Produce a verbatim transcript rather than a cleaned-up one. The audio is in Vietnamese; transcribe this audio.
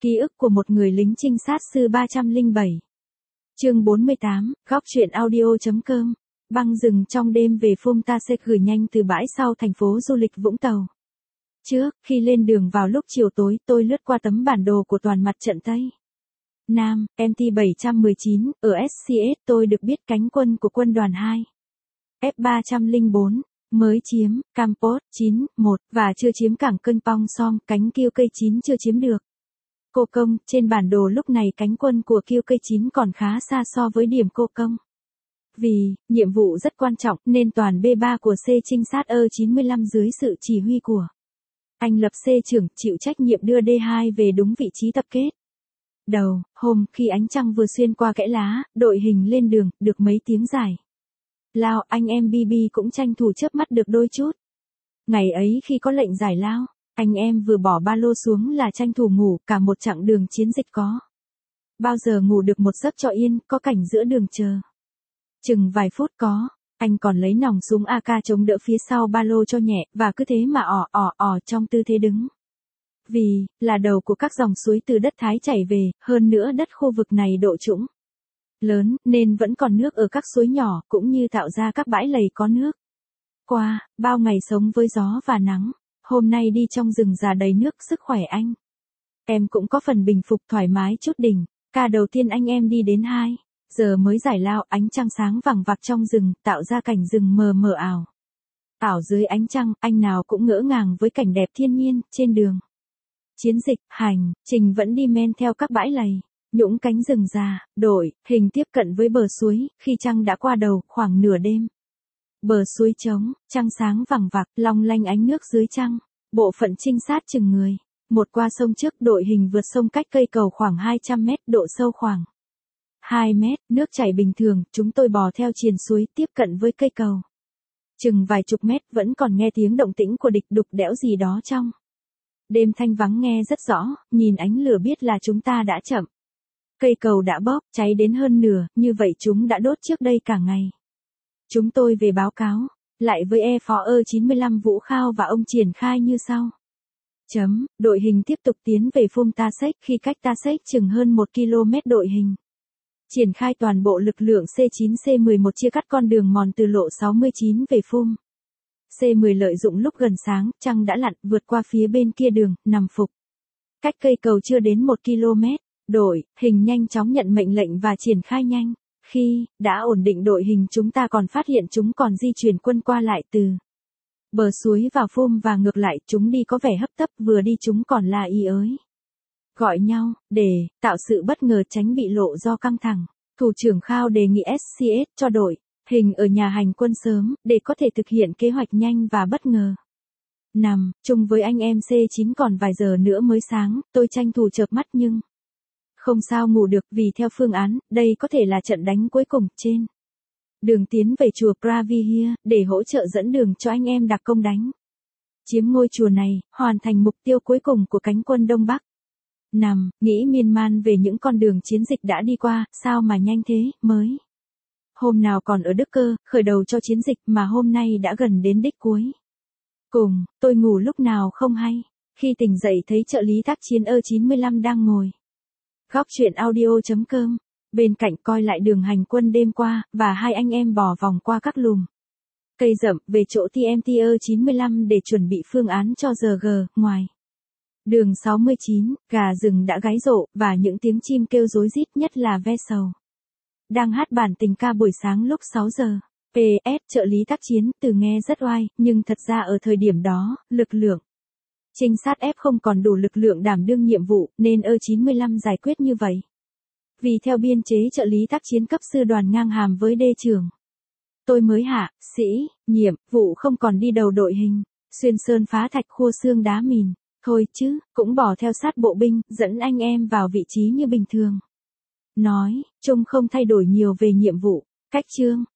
Ký ức của một người lính trinh sát sư ba trăm lẻ bảy. Chương bốn mươi tám, góc truyện audio.com. Băng rừng trong đêm về Phum Ta sẽ gửi nhanh từ bãi sau thành phố du lịch Vũng Tàu. Trước, khi lên đường vào lúc chiều tối, tôi lướt qua tấm bản đồ của toàn mặt trận Tây Nam, em tê bảy một chín, ở ét xê ét tôi được biết cánh quân của quân đoàn hai. F ba không bốn, mới chiếm, Campos, chín, một, và chưa chiếm cảng Kênh Pong Som, cánh Kiêu Cây chín chưa chiếm được. Cô Công, trên bản đồ lúc này cánh quân của Kiêu Cây chín còn khá xa so với điểm Cô Công. Vì, nhiệm vụ rất quan trọng nên toàn B ba của C trinh sát E chín mươi lăm dưới sự chỉ huy của anh Lập C trưởng chịu trách nhiệm đưa D hai về đúng vị trí tập kết. Đầu, hôm khi ánh trăng vừa xuyên qua kẽ lá, đội hình lên đường, được mấy tiếng giải lao, anh em bê bê cũng tranh thủ chớp mắt được đôi chút. Ngày ấy khi có lệnh giải lao, anh em vừa bỏ ba lô xuống là tranh thủ ngủ, cả một chặng đường chiến dịch có bao giờ ngủ được một giấc cho yên, có cảnh giữa đường chờ chừng vài phút có, anh còn lấy nòng súng a ca chống đỡ phía sau ba lô cho nhẹ, và cứ thế mà ỏ ỏ ỏ trong tư thế đứng. Vì, là đầu của các dòng suối từ đất Thái chảy về, hơn nữa đất khu vực này độ trũng lớn, nên vẫn còn nước ở các suối nhỏ, cũng như tạo ra các bãi lầy có nước. Qua, bao ngày sống với gió và nắng, hôm nay đi trong rừng già đầy nước, sức khỏe anh em cũng có phần bình phục thoải mái chút đỉnh. Ca đầu tiên anh em đi đến hai giờ mới giải lao, ánh trăng sáng vằng vặc trong rừng, tạo ra cảnh rừng mờ mờ ảo. Ảo dưới ánh trăng, anh nào cũng ngỡ ngàng với cảnh đẹp thiên nhiên, trên đường chiến dịch, hành trình vẫn đi men theo các bãi lầy, nhũng cánh rừng già, đội hình tiếp cận với bờ suối, khi trăng đã qua đầu, khoảng nửa đêm. Bờ suối trống, trăng sáng vằng vặc, long lanh ánh nước dưới trăng, bộ phận trinh sát chừng người. Một qua sông trước, đội hình vượt sông cách cây cầu khoảng hai trăm mét, độ sâu khoảng hai mét, nước chảy bình thường, chúng tôi bò theo triền suối tiếp cận với cây cầu. Chừng vài chục mét vẫn còn nghe tiếng động tĩnh của địch đục đẽo gì đó trong đêm thanh vắng nghe rất rõ, nhìn ánh lửa biết là chúng ta đã chậm. Cây cầu đã bóp, cháy đến hơn nửa, như vậy chúng đã đốt trước đây cả ngày. Chúng tôi về báo cáo lại với E phó E chín mươi lăm Vũ Khao và ông triển khai như sau. Chấm, đội hình tiếp tục tiến về Phum Ta Sech, khi cách Ta Sech chừng hơn một ki lô mét đội hình triển khai toàn bộ lực lượng C chín C mười một chia cắt con đường mòn từ lộ sáu mươi chín về Phum. C mười lợi dụng lúc gần sáng, trăng đã lặn, vượt qua phía bên kia đường, nằm phục cách cây cầu chưa đến một ki lô mét. Đội hình nhanh chóng nhận mệnh lệnh và triển khai nhanh. Khi đã ổn định đội hình, chúng ta còn phát hiện chúng còn di chuyển quân qua lại từ bờ suối vào Phum và ngược lại, chúng đi có vẻ hấp tấp, vừa đi chúng còn la y ới gọi nhau, để tạo sự bất ngờ tránh bị lộ do căng thẳng. Thủ trưởng Khao đề nghị ét xê ét cho đội hình ở nhà hành quân sớm, để có thể thực hiện kế hoạch nhanh và bất ngờ. Nằm chung với anh em C chín còn vài giờ nữa mới sáng, tôi tranh thủ chợp mắt nhưng không sao ngủ được, vì theo phương án, đây có thể là trận đánh cuối cùng trên đường tiến về chùa Pravihia, để hỗ trợ dẫn đường cho anh em đặc công đánh chiếm ngôi chùa này, hoàn thành mục tiêu cuối cùng của cánh quân Đông Bắc. Nằm, nghĩ miên man về những con đường chiến dịch đã đi qua, sao mà nhanh thế, mới hôm nào còn ở Đức Cơ, khởi đầu cho chiến dịch, mà hôm nay đã gần đến đích cuối. Cùng, tôi ngủ lúc nào không hay, khi tỉnh dậy thấy trợ lý tác chiến E chín mươi lăm đang ngồi góc truyện audio.com bên cạnh coi lại đường hành quân đêm qua, và hai anh em bò vòng qua các lùm cây rậm về chỗ tê em tê E chín mươi lăm để chuẩn bị phương án cho giờ G. Ngoài đường sáu mươi chín, gà rừng đã gáy rộ, và những tiếng chim kêu rối rít, nhất là ve sầu đang hát bản tình ca buổi sáng lúc sáu giờ. pê ét trợ lý tác chiến, từ nghe rất oai, nhưng thật ra ở thời điểm đó, lực lượng trinh sát F không còn đủ lực lượng đảm đương nhiệm vụ, nên E chín mươi lăm giải quyết như vậy. Vì theo biên chế trợ lý tác chiến cấp sư đoàn ngang hàm với D trưởng, tôi mới hạ sĩ nhiệm vụ không còn đi đầu đội hình, xuyên sơn phá thạch khua xương đá mìn, thôi chứ, cũng bỏ theo sát bộ binh, dẫn anh em vào vị trí như bình thường. Nói chung không thay đổi nhiều về nhiệm vụ, cách chương,